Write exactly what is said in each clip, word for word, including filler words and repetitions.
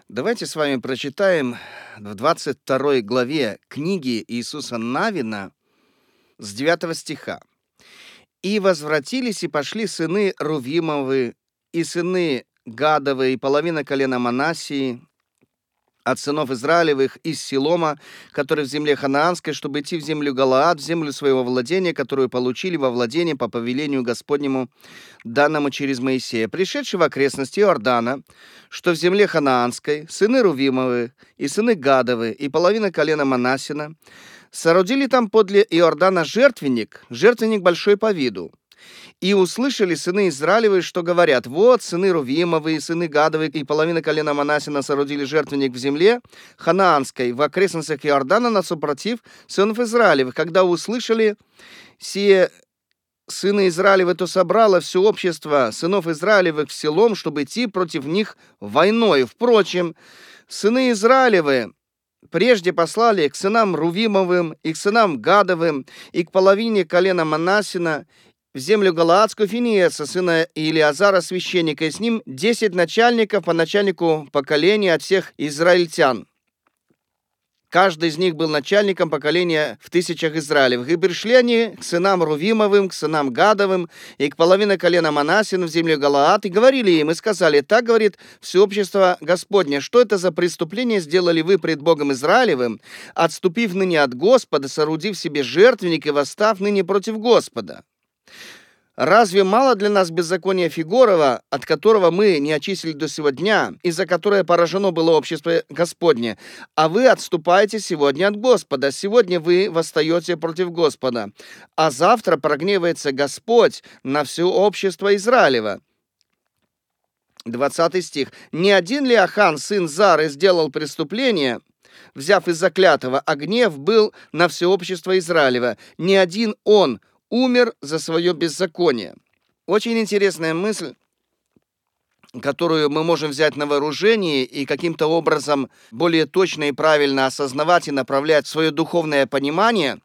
Давайте с вами прочитаем в двадцать второй главе книги Иисуса Навина с девятого стиха. «И возвратились и пошли сыны Рувимовы, и сыны Гадовы, и половина колена Манассии, от сынов Израилевых из Силома, который в земле ханаанской, чтобы идти в землю Галаад, в землю своего владения, которую получили во владение по повелению Господнему, данному через Моисея, пришедшие в окрестности Иордана, что в земле ханаанской, сыны Рувимовы, и сыны Гадовы, и половина колена Манассина, соорудили там подле Иордана жертвенник, жертвенник большой по виду. И услышали сыны Израилевы, что говорят: вот сыны Рувимовы, сыны Гадовы и половина колена Манассина соорудили жертвенник в земле ханаанской, в окрестностях Иордана, насупротив сынов Израилевых. Когда услышали сие сыны Израилевы, то собрало все общество сынов Израилевых в Силом, чтобы идти против них войною. Впрочем, сыны Израилевы прежде послали к сынам Рувимовым, и к сынам Гадовым, и к половине колена Манассина в землю Галаадскую Финиеса, сына Илиазара, священника, и с ним десять начальников по начальнику поколения от всех израильтян. Каждый из них был начальником поколения в тысячах Израилевых. И пришли они к сынам Рувимовым, к сынам Гадовым и к половине колена Манассина в землю Галаад, и говорили им, и сказали: так говорит всеобщество Господне, что это за преступление сделали вы пред Богом Израилевым, отступив ныне от Господа, соорудив себе жертвенник и восстав ныне против Господа? Разве мало для нас беззакония Фигорова, от которого мы не очистили до сего дня, и за которое поражено было общество Господне? А вы отступаете сегодня от Господа, сегодня вы восстаете против Господа, а завтра прогневается Господь на все общество Израилева». двадцатый стих. «Не один ли Ахан, сын Зары, сделал преступление, взяв из заклятого, а гнев был на все общество Израилева? Не один он умер за свое беззаконие». Очень интересная мысль, которую мы можем взять на вооружение и каким-то образом более точно и правильно осознавать и направлять свое духовное понимание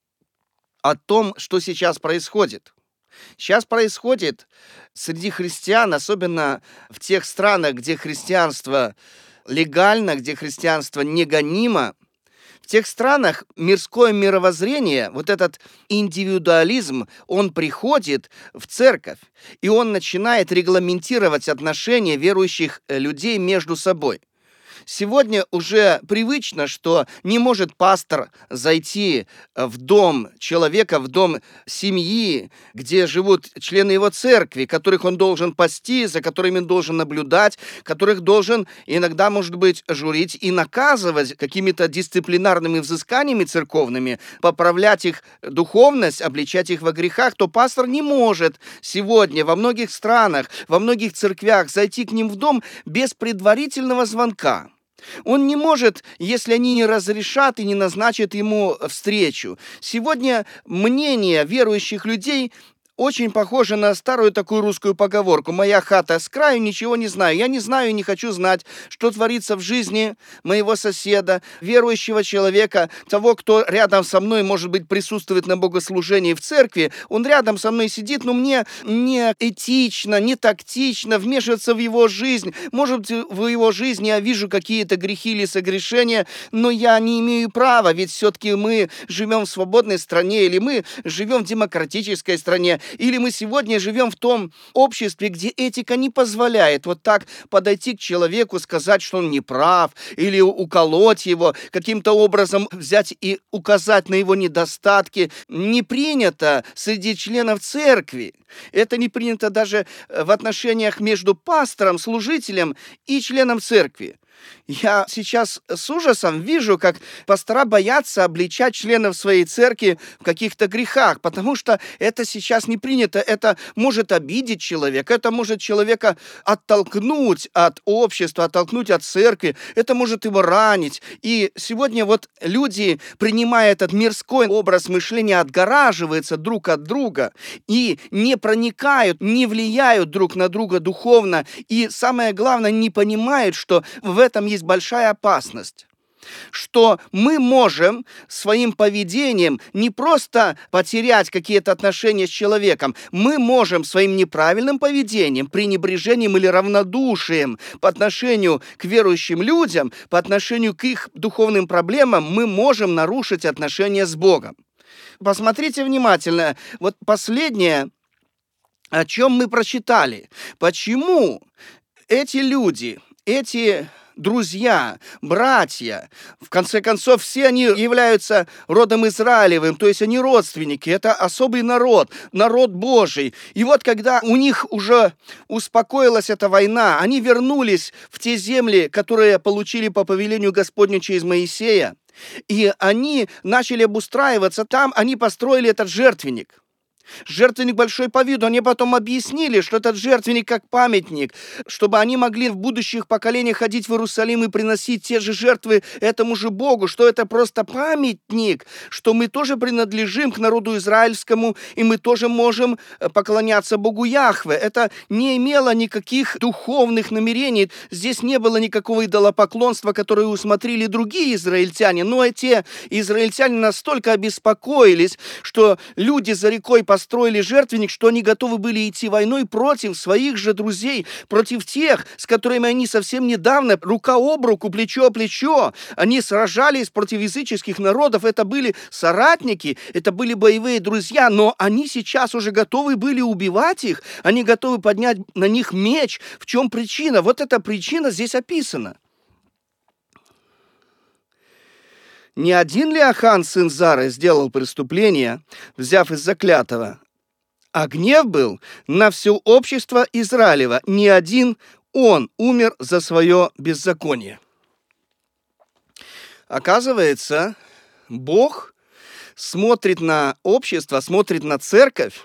о том, что сейчас происходит. Сейчас происходит среди христиан, особенно в тех странах, где христианство легально, где христианство не гонимо. В тех странах мирское мировоззрение, вот этот индивидуализм, он приходит в церковь, и он начинает регламентировать отношения верующих людей между собой. Сегодня уже привычно, что не может пастор зайти в дом человека, в дом семьи, где живут члены его церкви, которых он должен пасти, за которыми он должен наблюдать, которых должен иногда, может быть, журить и наказывать какими-то дисциплинарными взысканиями церковными, поправлять их духовность, обличать их во грехах, то пастор не может сегодня во многих странах, во многих церквях зайти к ним в дом без предварительного звонка. Он не может, если они не разрешат и не назначат ему встречу. Сегодня мнение верующих людей очень похоже на старую такую русскую поговорку: «Моя хата с краю, ничего не знаю». Я не знаю и не хочу знать, что творится в жизни моего соседа, верующего человека, того, кто рядом со мной, может быть, присутствует на богослужении в церкви. Он рядом со мной сидит, но мне не этично, не тактично вмешиваться в его жизнь. Может быть, в его жизни я вижу какие-то грехи или согрешения, но я не имею права, ведь все-таки мы живем в свободной стране, или мы живем в демократической стране, или мы сегодня живем в том обществе, где этика не позволяет вот так подойти к человеку, сказать, что он не прав, или уколоть его, каким-то образом взять и указать на его недостатки. Не принято среди членов церкви. Это не принято даже в отношениях между пастором, служителем и членом церкви. Я сейчас с ужасом вижу, как пастора боятся обличать членов своей церкви в каких-то грехах, потому что это сейчас не принято, это может обидеть человека, это может человека оттолкнуть от общества, оттолкнуть от церкви, это может его ранить. И сегодня вот люди, принимая этот мирской образ мышления, отгораживаются друг от друга и не проникают, не влияют друг на друга духовно, и самое главное, не понимают, что в этом есть большая опасность. что мы можем своим поведением не просто потерять какие-то отношения с человеком, мы можем своим неправильным поведением, пренебрежением или равнодушием по отношению к верующим людям, по отношению к их духовным проблемам, мы можем нарушить отношения с Богом. Посмотрите внимательно. Вот последнее, о чем мы прочитали. Почему эти люди, эти друзья, братья, в конце концов, все они являются родом Израилевым, то есть они родственники, это особый народ, народ Божий. И вот когда у них уже успокоилась эта война, они вернулись в те земли, которые получили по повелению Господню через Моисея, и они начали обустраиваться там, они построили этот жертвенник. Жертвенник большой по виду. Они потом объяснили, что этот жертвенник как памятник, чтобы они могли в будущих поколениях ходить в Иерусалим и приносить те же жертвы этому же Богу, что это просто памятник, что мы тоже принадлежим к народу израильскому, и мы тоже можем поклоняться Богу Яхве. Это не имело никаких духовных намерений. Здесь не было никакого идолопоклонства, которое усмотрели другие израильтяне. Но эти израильтяне настолько обеспокоились, что люди за рекой построили жертвенник, что они готовы были идти войной против своих же друзей, против тех, с которыми они совсем недавно рука об руку, плечо о плечо, они сражались против языческих народов. Это были соратники, это были боевые друзья, но они сейчас уже готовы были убивать их, они готовы поднять на них меч. В чем причина? Вот эта причина здесь описана. Не один ли Ахан, сын Зары, сделал преступление, взяв из заклятого? А гнев был на все общество Израилева. Не один он умер за свое беззаконие. Оказывается, Бог смотрит на общество, смотрит на церковь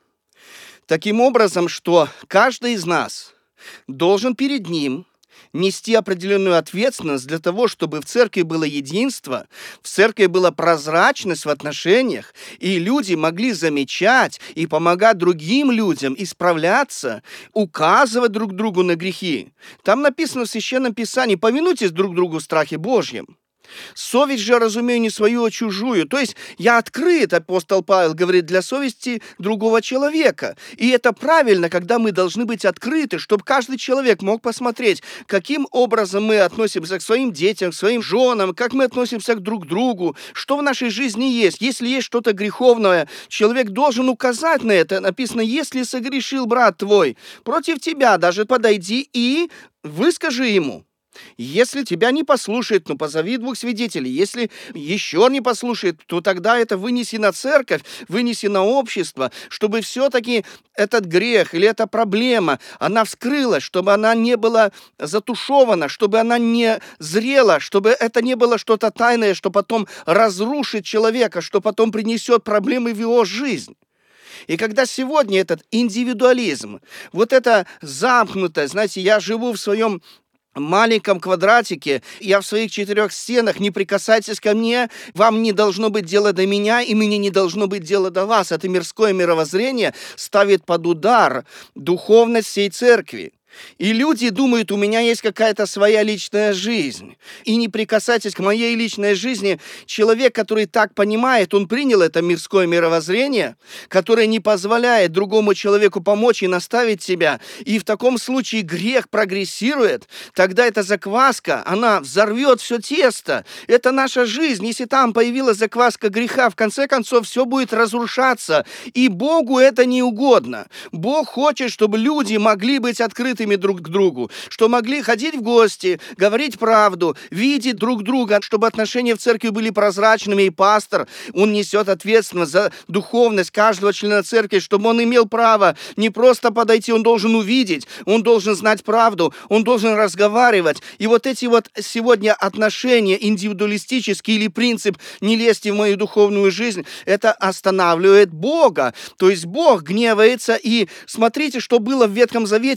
таким образом, что каждый из нас должен перед Ним нести определенную ответственность для того, чтобы в церкви было единство, в церкви была прозрачность в отношениях, и люди могли замечать и помогать другим людям исправляться, указывать друг другу на грехи. Там написано в Священном Писании: «Повинуйтесь друг другу в страхе Божьем». Совесть же разумею не свою, а чужую. То есть я открыт, апостол Павел говорит, для совести другого человека. И это правильно, когда мы должны быть открыты, чтобы каждый человек мог посмотреть, каким образом мы относимся к своим детям, к своим женам, как мы относимся к друг другу, что в нашей жизни есть. Если есть что-то греховное, человек должен указать на это. Написано: если согрешил брат твой против тебя, даже подойди и выскажи ему. Если тебя не послушает, ну позови двух свидетелей. Если еще не послушает, то тогда это вынеси на церковь, вынеси на общество, чтобы все-таки этот грех или эта проблема, она вскрылась, чтобы она не была затушевана, чтобы она не зрела, чтобы это не было что-то тайное, что потом разрушит человека, что потом принесет проблемы в его жизнь. И когда сегодня этот индивидуализм, вот это замкнутое, знаете, я живу в своем маленьком квадратике, я в своих четырех стенах, не прикасайтесь ко мне, вам не должно быть дела до меня, и мне не должно быть дела до вас. Это мирское мировоззрение ставит под удар духовность всей церкви. И люди думают, у меня есть какая-то своя личная жизнь. И не прикасайтесь к моей личной жизни. Человек, который так понимает, он принял это мирское мировоззрение, которое не позволяет другому человеку помочь и наставить себя. И в таком случае грех прогрессирует. Тогда эта закваска, она взорвет все тесто. Это наша жизнь. Если там появилась закваска греха, в конце концов все будет разрушаться. И Богу это не угодно. Бог хочет, чтобы люди могли быть открытыми друг к другу, что могли ходить в гости, говорить правду, видеть друг друга, чтобы отношения в церкви были прозрачными, и пастор, он несет ответственность за духовность каждого члена церкви, чтобы он имел право не просто подойти, он должен увидеть, он должен знать правду, он должен разговаривать. И вот эти вот сегодня отношения индивидуалистические или принцип «не лезьте в мою духовную жизнь», это останавливает Бога. То есть Бог гневается, и смотрите, что было в Ветхом Завете.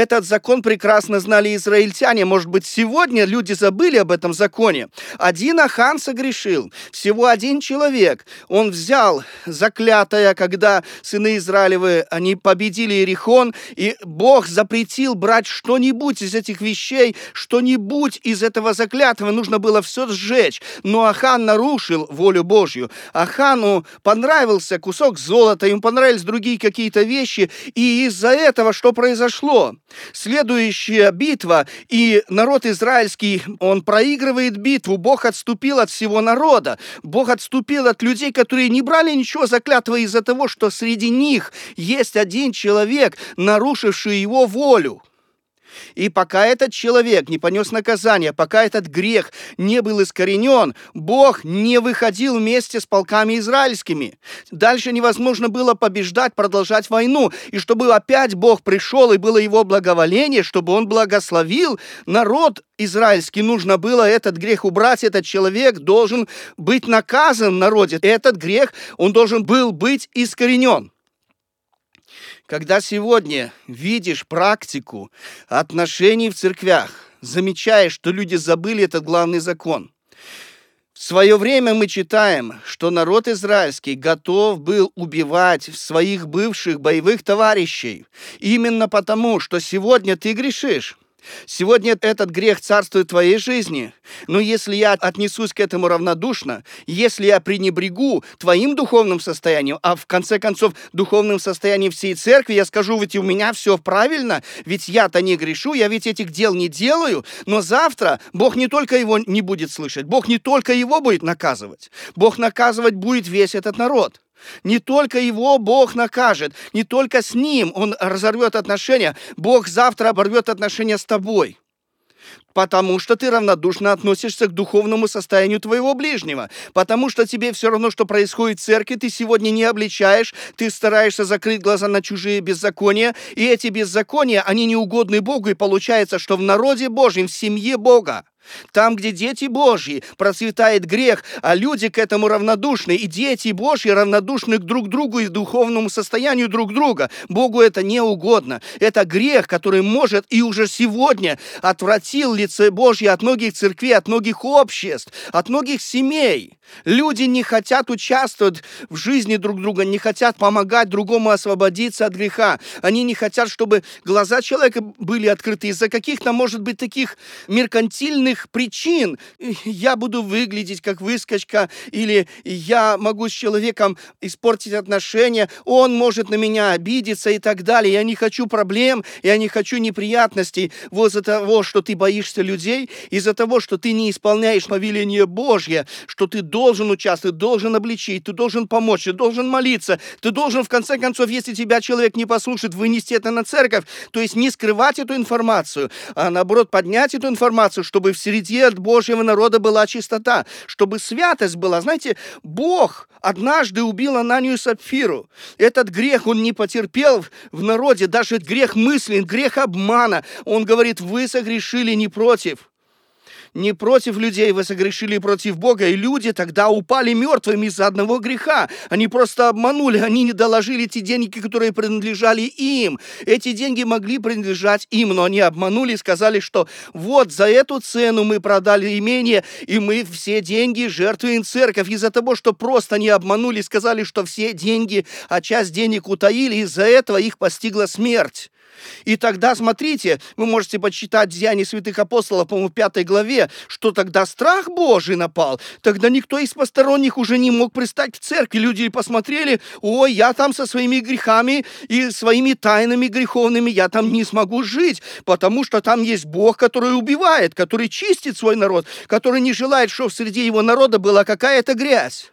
Этот закон прекрасно знали израильтяне. Может быть, сегодня люди забыли об этом законе. Один Ахан согрешил. Всего один человек. Он взял заклятое, когда сыны Израилевы, они победили Иерихон, и Бог запретил брать что-нибудь из этих вещей, что-нибудь из этого заклятого. Нужно было все сжечь. Но Ахан нарушил волю Божью. Ахану понравился кусок золота, ему понравились другие какие-то вещи, и из-за этого что произошло? Следующая битва, и народ израильский, он проигрывает битву, Бог отступил от всего народа, Бог отступил от людей, которые не брали ничего заклятого из-за того, что среди них есть один человек, нарушивший его волю. И пока этот человек не понес наказание, пока этот грех не был искоренен, Бог не выходил вместе с полками израильскими. Дальше невозможно было побеждать, продолжать войну. И чтобы опять Бог пришел, и было его благоволение, чтобы он благословил народ израильский, нужно было этот грех убрать. Этот человек должен быть наказан в народе. Этот грех, он должен был быть искоренен. Когда сегодня видишь практику отношений в церквях, замечаешь, что люди забыли этот главный закон. В свое время мы читаем, что народ израильский готов был убивать своих бывших боевых товарищей. Именно потому, что сегодня ты грешишь. Сегодня этот грех царствует в твоей жизни, но если я отнесусь к этому равнодушно, если я пренебрегу твоим духовным состоянием, а в конце концов духовным состоянием всей церкви, я скажу, ведь у меня все правильно, ведь я-то не грешу, я ведь этих дел не делаю, но завтра Бог не только его не будет слышать, Бог не только его будет наказывать, Бог наказывать будет весь этот народ. Не только его Бог накажет, не только с ним он разорвет отношения, Бог завтра оборвет отношения с тобой. Потому что ты равнодушно относишься к духовному состоянию твоего ближнего. Потому что тебе все равно, что происходит в церкви, ты сегодня не обличаешь, ты стараешься закрыть глаза на чужие беззакония, и эти беззакония, они неугодны Богу, и получается, что в народе Божьем, в семье Бога, там, где дети Божьи, процветает грех, а люди к этому равнодушны, и дети Божьи равнодушны к друг другу и духовному состоянию друг друга. Богу это не угодно. Это грех, который может и уже сегодня отвратил лице Божье от многих церквей, от многих обществ, от многих семей. Люди не хотят участвовать в жизни друг друга, не хотят помогать другому освободиться от греха. Они не хотят, чтобы глаза человека были открыты из-за каких-то, может быть, таких меркантильных причин. Я буду выглядеть как выскочка, или я могу с человеком испортить отношения, он может на меня обидеться и так далее. Я не хочу проблем, я не хочу неприятностей вот из-за того, что ты боишься людей, из-за того, что ты не исполняешь повеление Божье, что ты должен участвовать, должен обличить, ты должен помочь, ты должен молиться, ты должен, в конце концов, если тебя человек не послушает, вынести это на церковь, то есть не скрывать эту информацию, а наоборот поднять эту информацию, чтобы в среде от Божьего народа была чистота, чтобы святость была. Знаете, Бог однажды убил Ананию и Сапфиру. Этот грех он не потерпел в народе, даже грех мысли, грех обмана. Он говорит, вы согрешили не против. Не против людей вы согрешили, против Бога, и люди тогда упали мертвыми из-за одного греха. Они просто обманули, они не доложили те деньги, которые принадлежали им. Эти деньги могли принадлежать им, но они обманули и сказали, что вот за эту цену мы продали имение, и мы все деньги жертвуем церковь. Из-за того, что просто не обманули, сказали, что все деньги, а часть денег утаили, из-за этого их постигла смерть. И тогда, смотрите, вы можете почитать Деяния святых апостолов, по-моему, в пятой главе, что тогда страх Божий напал. Тогда никто из посторонних уже не мог пристать в церкви. Люди посмотрели, ой, я там со своими грехами и своими тайнами греховными, я там не смогу жить, потому что там есть Бог, который убивает, который чистит свой народ, который не желает, чтобы среди его народа была какая-то грязь.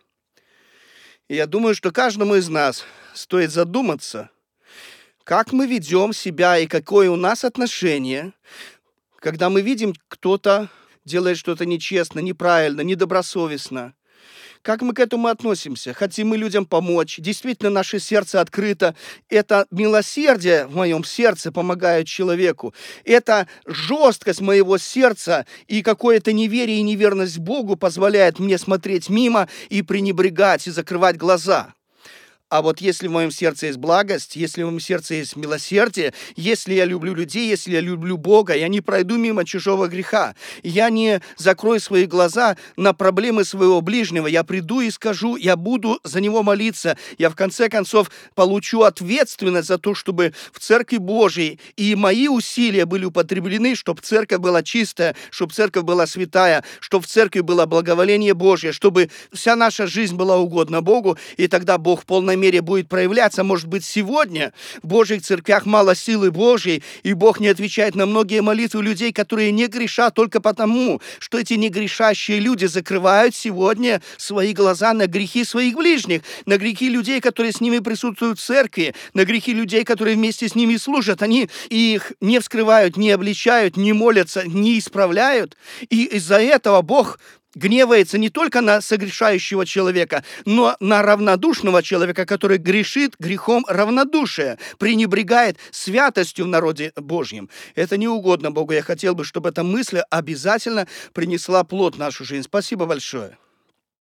И я думаю, что каждому из нас стоит задуматься, как мы ведем себя и какое у нас отношение, когда мы видим, кто-то делает что-то нечестно, неправильно, недобросовестно. Как мы к этому относимся? Хотим мы людям помочь? Действительно, наше сердце открыто. Это милосердие в моем сердце помогает человеку. Это жесткость моего сердца и какое-то неверие и неверность Богу позволяет мне смотреть мимо и пренебрегать, и закрывать глаза. А вот если в моем сердце есть благость, если в моем сердце есть милосердие, если я люблю людей, если я люблю Бога, я не пройду мимо чужого греха. Я не закрою свои глаза на проблемы своего ближнего. Я приду и скажу, я буду за него молиться. Я в конце концов получу ответственность за то, чтобы в Церкви Божьей и мои усилия были употреблены, чтобы церковь была чистая, чтобы церковь была святая, чтобы в церкви было благоволение Божье, чтобы вся наша жизнь была угодна Богу, и тогда Бог в полной мере будет проявляться. Может быть, сегодня в Божьих церквях мало силы Божьей, и Бог не отвечает на многие молитвы людей, которые не грешат только потому, что эти негрешащие люди закрывают сегодня свои глаза на грехи своих ближних, на грехи людей, которые с ними присутствуют в церкви, на грехи людей, которые вместе с ними служат. Они их не вскрывают, не обличают, не молятся, не исправляют. И из-за этого Бог гневается не только на согрешающего человека, но на равнодушного человека, который грешит грехом равнодушия, пренебрегает святостью в народе Божьем. Это не угодно Богу. Я хотел бы, чтобы эта мысль обязательно принесла плод в нашу жизнь. Спасибо большое.